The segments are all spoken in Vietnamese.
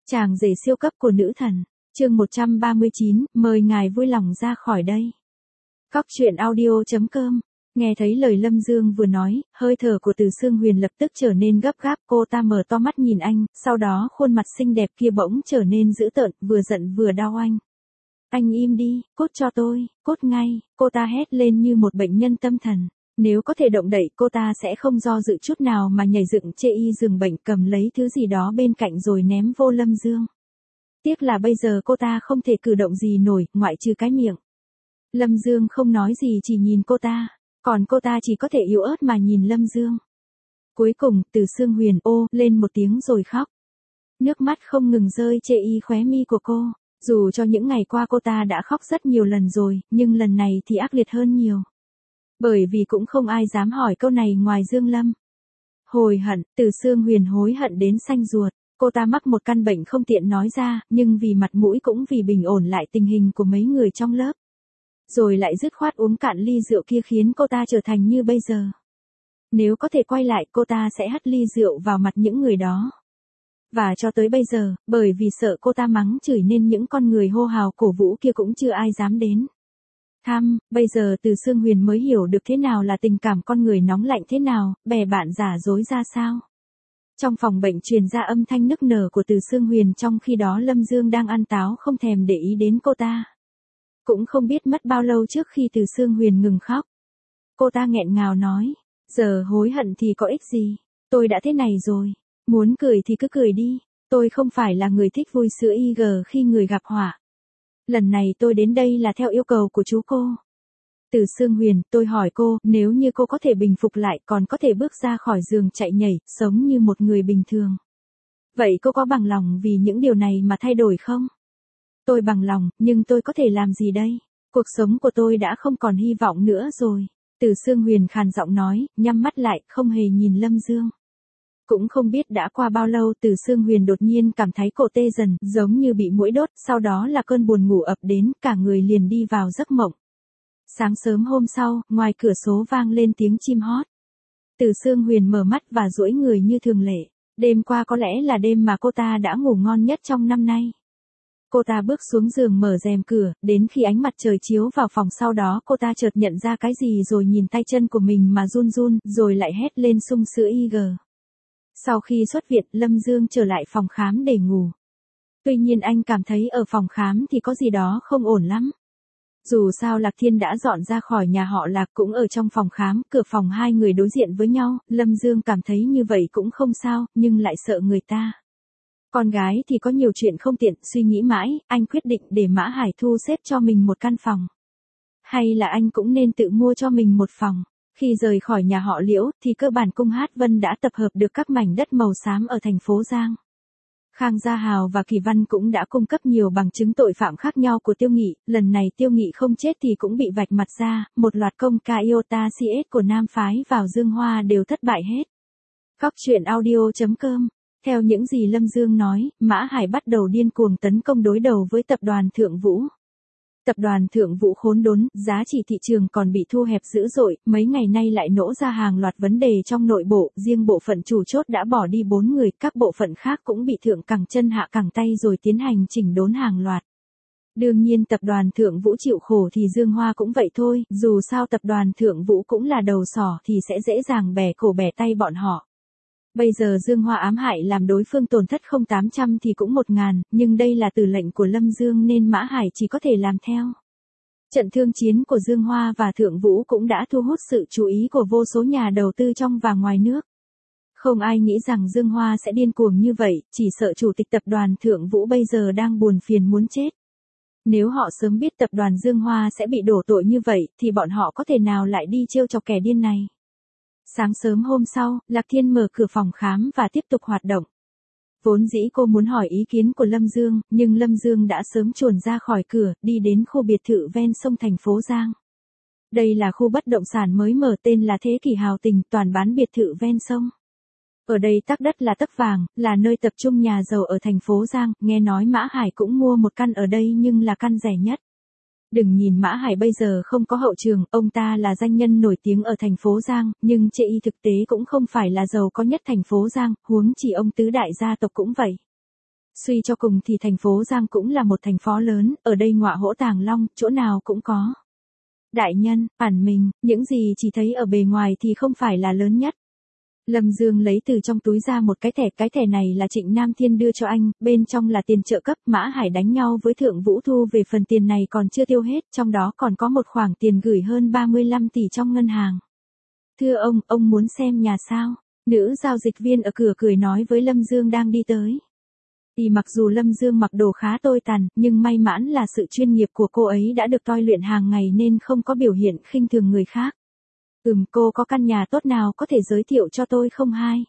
Chàng rể siêu cấp của nữ thần. Chương 139, mời ngài vui lòng ra khỏi đây. Cóc truyện audio.com. Nghe thấy lời Lâm Dương vừa nói, hơi thở của Từ Sương Huyền lập tức trở nên gấp gáp, cô ta mở to mắt nhìn anh, sau đó khuôn mặt xinh đẹp kia bỗng trở nên dữ tợn, vừa giận vừa đau anh. Anh im đi, cút cho tôi, cút ngay, cô ta hét lên như một bệnh nhân tâm thần. Nếu có thể động đậy, cô ta sẽ không do dự chút nào mà nhảy dựng chê y giường bệnh, cầm lấy thứ gì đó bên cạnh rồi ném vô Lâm Dương. Tiếc là bây giờ cô ta không thể cử động gì nổi, ngoại trừ cái miệng. Lâm Dương không nói gì, chỉ nhìn cô ta, còn cô ta chỉ có thể yếu ớt mà nhìn Lâm Dương. Cuối cùng, Từ Sương Huyền ô lên một tiếng rồi khóc. Nước mắt không ngừng rơi chê y khóe mi của cô. Dù cho những ngày qua cô ta đã khóc rất nhiều lần rồi, nhưng lần này thì ác liệt hơn nhiều. Bởi vì cũng không ai dám hỏi câu này ngoài Dương Lâm. Hồi hận, Từ Sương Huyền hối hận đến xanh ruột. Cô ta mắc một căn bệnh không tiện nói ra, nhưng vì mặt mũi cũng vì bình ổn lại tình hình của mấy người trong lớp. Rồi lại dứt khoát uống cạn ly rượu kia khiến cô ta trở thành như bây giờ. Nếu có thể quay lại, cô ta sẽ hất ly rượu vào mặt những người đó. Và cho tới bây giờ, bởi vì sợ cô ta mắng chửi nên những con người hô hào cổ vũ kia cũng chưa ai dám đến bây giờ Từ Sương Huyền mới hiểu được thế nào là tình cảm con người nóng lạnh thế nào, bè bạn giả dối ra sao. Trong phòng bệnh truyền ra âm thanh nức nở của Từ Sương Huyền, trong khi đó Lâm Dương đang ăn táo không thèm để ý đến cô ta. Cũng không biết mất bao lâu trước khi Từ Sương Huyền ngừng khóc. Cô ta nghẹn ngào nói, giờ hối hận thì có ích gì, tôi đã thế này rồi, muốn cười thì cứ cười đi, tôi không phải là người thích vui sữa IG khi người gặp họa. Lần này tôi đến đây là theo yêu cầu của chú cô. Từ Sương Huyền, tôi hỏi cô, nếu như cô có thể bình phục lại, còn có thể bước ra khỏi giường chạy nhảy, sống như một người bình thường. Vậy cô có bằng lòng vì những điều này mà thay đổi không? Tôi bằng lòng, nhưng tôi có thể làm gì đây? Cuộc sống của tôi đã không còn hy vọng nữa rồi. Từ Sương Huyền khàn giọng nói, nhắm mắt lại, không hề nhìn Lâm Dương. Cũng không biết đã qua bao lâu, Từ Sương Huyền đột nhiên cảm thấy cổ tê dần, giống như bị muỗi đốt, sau đó là cơn buồn ngủ ập đến, cả người liền đi vào giấc mộng. Sáng sớm hôm sau, ngoài cửa sổ vang lên tiếng chim hót. Từ Sương Huyền mở mắt và duỗi người như thường lệ. Đêm qua có lẽ là đêm mà cô ta đã ngủ ngon nhất trong năm nay. Cô ta bước xuống giường mở rèm cửa, đến khi ánh mặt trời chiếu vào phòng, sau đó cô ta chợt nhận ra cái gì rồi nhìn tay chân của mình mà run run, rồi lại hét lên sung sữa IG. Sau khi xuất viện, Lâm Dương trở lại phòng khám để ngủ. Tuy nhiên anh cảm thấy ở phòng khám thì có gì đó không ổn lắm. Dù sao Lạc Thiên đã dọn ra khỏi nhà họ Lạc, cũng ở trong phòng khám, cửa phòng hai người đối diện với nhau, Lâm Dương cảm thấy như vậy cũng không sao, nhưng lại sợ người ta. Con gái thì có nhiều chuyện không tiện, suy nghĩ mãi, anh quyết định để Mã Hải thu xếp cho mình một căn phòng. Hay là anh cũng nên tự mua cho mình một phòng. Khi rời khỏi nhà họ Liễu, thì cơ bản cung Hát Vân đã tập hợp được các mảnh đất màu xám ở thành phố Giang. Khang Gia Hào và Kỳ Văn cũng đã cung cấp nhiều bằng chứng tội phạm khác nhau của Tiêu Nghị, lần này Tiêu Nghị không chết thì cũng bị vạch mặt ra, một loạt công ca Iota CS của Nam Phái vào Dương Hoa đều thất bại hết. Cóc truyện audio.com. Theo những gì Lâm Dương nói, Mã Hải bắt đầu điên cuồng tấn công đối đầu với tập đoàn Thượng Vũ. Tập đoàn Thượng Vũ khốn đốn, giá trị thị trường còn bị thu hẹp dữ dội, mấy ngày nay lại nổ ra hàng loạt vấn đề trong nội bộ, riêng bộ phận chủ chốt đã bỏ đi 4 người, các bộ phận khác cũng bị thượng cẳng chân hạ cẳng tay rồi tiến hành chỉnh đốn hàng loạt. Đương nhiên tập đoàn Thượng Vũ chịu khổ thì Dương Hoa cũng vậy thôi, dù sao tập đoàn Thượng Vũ cũng là đầu sỏ thì sẽ dễ dàng bẻ cổ bẻ tay bọn họ. Bây giờ Dương Hoa ám hại làm đối phương tổn thất không 800 thì cũng 1000, nhưng đây là từ lệnh của Lâm Dương nên Mã Hải chỉ có thể làm theo. Trận thương chiến của Dương Hoa và Thượng Vũ cũng đã thu hút sự chú ý của vô số nhà đầu tư trong và ngoài nước. Không ai nghĩ rằng Dương Hoa sẽ điên cuồng như vậy, chỉ sợ chủ tịch tập đoàn Thượng Vũ bây giờ đang buồn phiền muốn chết. Nếu họ sớm biết tập đoàn Dương Hoa sẽ bị đổ tội như vậy, thì bọn họ có thể nào lại đi trêu chọc kẻ điên này. Sáng sớm hôm sau, Lạc Thiên mở cửa phòng khám và tiếp tục hoạt động. Vốn dĩ cô muốn hỏi ý kiến của Lâm Dương, nhưng Lâm Dương đã sớm chuồn ra khỏi cửa, đi đến khu biệt thự ven sông thành phố Giang. Đây là khu bất động sản mới mở tên là Thế Kỷ Hào Tình, toàn bán biệt thự ven sông. Ở đây tắc đất là tấc vàng, là nơi tập trung nhà giàu ở thành phố Giang, nghe nói Mã Hải cũng mua một căn ở đây nhưng là căn rẻ nhất. Đừng nhìn Mã Hải bây giờ không có hậu trường, ông ta là danh nhân nổi tiếng ở thành phố Giang, nhưng chê y thực tế cũng không phải là giàu có nhất thành phố Giang, huống chỉ ông tứ đại gia tộc cũng vậy. Suy cho cùng thì thành phố Giang cũng là một thành phố lớn, ở đây ngọa hổ tàng long, chỗ nào cũng có. Đại nhân, bản mình, những gì chỉ thấy ở bề ngoài thì không phải là lớn nhất. Lâm Dương lấy từ trong túi ra một cái thẻ này là Trịnh Nam Thiên đưa cho anh, bên trong là tiền trợ cấp. Mã Hải đánh nhau với Thượng Vũ Thu về phần tiền này còn chưa tiêu hết, trong đó còn có một khoản tiền gửi hơn 35 tỷ trong ngân hàng. Thưa ông muốn xem nhà sao? Nữ giao dịch viên ở cửa cười nói với Lâm Dương đang đi tới. Thì mặc dù Lâm Dương mặc đồ khá tồi tàn, nhưng may mắn là sự chuyên nghiệp của cô ấy đã được tôi luyện hàng ngày nên không có biểu hiện khinh thường người khác. Cô có căn nhà tốt nào có thể giới thiệu cho tôi không hai?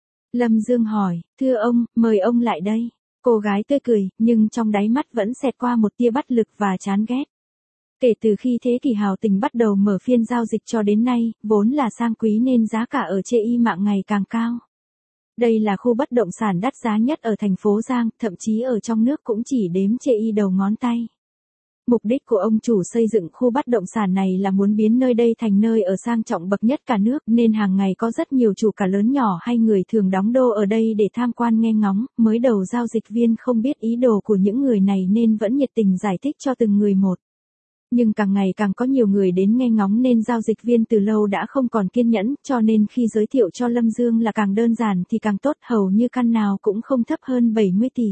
Lâm Dương hỏi, thưa ông, mời ông lại đây. Cô gái tươi cười, nhưng trong đáy mắt vẫn xẹt qua một tia bất lực và chán ghét. Kể từ khi Thế Kỷ Hào Tình bắt đầu mở phiên giao dịch cho đến nay, vốn là sang quý nên giá cả ở chê y mạng ngày càng cao. Đây là khu bất động sản đắt giá nhất ở thành phố Giang, thậm chí ở trong nước cũng chỉ đếm chê y đầu ngón tay. Mục đích của ông chủ xây dựng khu bất động sản này là muốn biến nơi đây thành nơi ở sang trọng bậc nhất cả nước, nên hàng ngày có rất nhiều chủ cả lớn nhỏ hay người thường đóng đô ở đây để tham quan nghe ngóng. Mới đầu giao dịch viên không biết ý đồ của những người này nên vẫn nhiệt tình giải thích cho từng người một. Nhưng càng ngày càng có nhiều người đến nghe ngóng nên giao dịch viên từ lâu đã không còn kiên nhẫn, cho nên khi giới thiệu cho Lâm Dương là càng đơn giản thì càng tốt, hầu như căn nào cũng không thấp hơn 70 tỷ.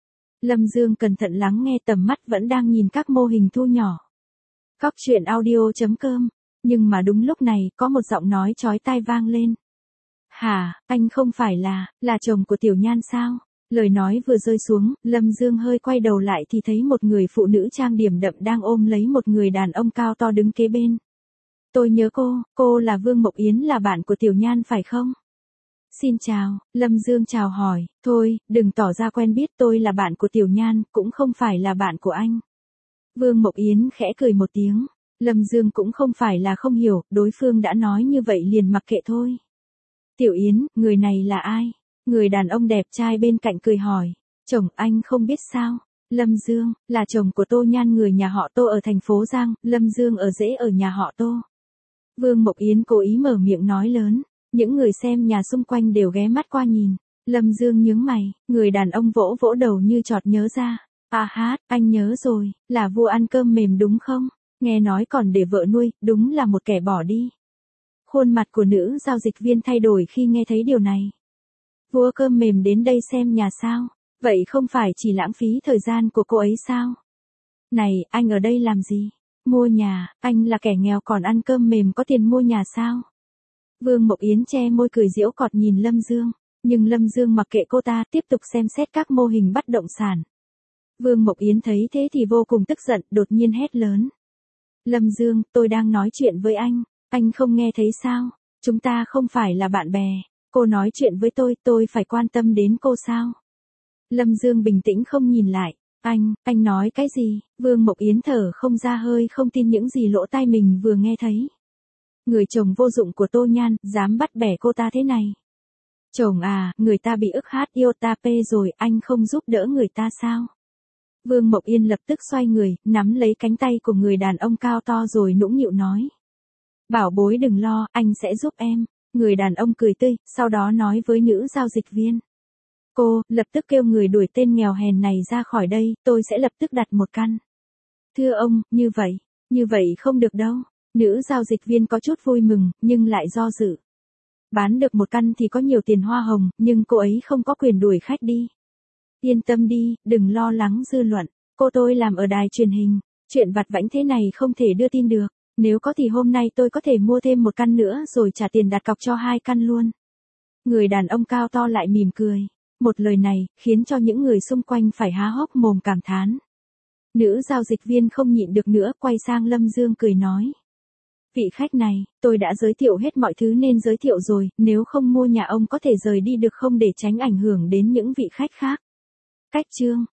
Lâm Dương cẩn thận lắng nghe, tầm mắt vẫn đang nhìn các mô hình thu nhỏ. Cóc truyện audio.com. Nhưng mà đúng lúc này, có một giọng nói chói tai vang lên. Hả, anh không phải là chồng của Tiểu Nhan sao? Lời nói vừa rơi xuống, Lâm Dương hơi quay đầu lại thì thấy một người phụ nữ trang điểm đậm đang ôm lấy một người đàn ông cao to đứng kế bên. Tôi nhớ cô là Vương Mộc Yến, là bạn của Tiểu Nhan phải không? Xin chào, Lâm Dương chào hỏi, thôi, đừng tỏ ra quen biết, tôi là bạn của Tiểu Nhan, cũng không phải là bạn của anh. Vương Mộc Yến khẽ cười một tiếng, Lâm Dương cũng không phải là không hiểu, đối phương đã nói như vậy liền mặc kệ thôi. Tiểu Yến, người này là ai? Người đàn ông đẹp trai bên cạnh cười hỏi, chồng anh không biết sao? Lâm Dương, là chồng của Tô Nhan, người nhà họ Tô ở thành phố Giang, Lâm Dương ở rễ ở nhà họ Tô. Vương Mộc Yến cố ý mở miệng nói lớn. Những người xem nhà xung quanh đều ghé mắt qua nhìn. Lâm Dương nhướng mày, người đàn ông vỗ vỗ đầu như chợt nhớ ra. À hát, anh nhớ rồi, là vua ăn cơm mềm đúng không? Nghe nói còn để vợ nuôi, đúng là một kẻ bỏ đi. Khuôn mặt của nữ giao dịch viên thay đổi khi nghe thấy điều này. Vua cơm mềm đến đây xem nhà sao? Vậy không phải chỉ lãng phí thời gian của cô ấy sao? Này, anh ở đây làm gì? Mua nhà, anh là kẻ nghèo còn ăn cơm mềm có tiền mua nhà sao? Vương Mộc Yến che môi cười giễu cợt nhìn Lâm Dương, nhưng Lâm Dương mặc kệ cô ta, tiếp tục xem xét các mô hình bất động sản. Vương Mộc Yến thấy thế thì vô cùng tức giận, đột nhiên hét lớn. Lâm Dương, tôi đang nói chuyện với anh không nghe thấy sao? Chúng ta không phải là bạn bè, cô nói chuyện với tôi phải quan tâm đến cô sao? Lâm Dương bình tĩnh không nhìn lại, anh nói cái gì? Vương Mộc Yến thở không ra hơi không tin những gì lỗ tai mình vừa nghe thấy. Người chồng vô dụng của Tô Nhan, dám bắt bẻ cô ta thế này. Chồng à, người ta bị ức hát yêu ta pê rồi, anh không giúp đỡ người ta sao? Vương Mộc Yên lập tức xoay người, nắm lấy cánh tay của người đàn ông cao to rồi nũng nịu nói. Bảo bối đừng lo, anh sẽ giúp em. Người đàn ông cười tươi, sau đó nói với nữ giao dịch viên. Cô, lập tức kêu người đuổi tên nghèo hèn này ra khỏi đây, tôi sẽ lập tức đặt một căn. Thưa ông, như vậy không được đâu. Nữ giao dịch viên có chút vui mừng, nhưng lại do dự. Bán được một căn thì có nhiều tiền hoa hồng, nhưng cô ấy không có quyền đuổi khách đi. Yên tâm đi, đừng lo lắng dư luận. Cô tôi làm ở đài truyền hình, chuyện vặt vãnh thế này không thể đưa tin được. Nếu có thì hôm nay tôi có thể mua thêm một căn nữa rồi trả tiền đặt cọc cho 2 căn luôn. Người đàn ông cao to lại mỉm cười. Một lời này, khiến cho những người xung quanh phải há hốc mồm cảm thán. Nữ giao dịch viên không nhịn được nữa, quay sang Lâm Dương cười nói. Vị khách này, tôi đã giới thiệu hết mọi thứ nên giới thiệu rồi, nếu không mua nhà ông có thể rời đi được không để tránh ảnh hưởng đến những vị khách khác. Cách chương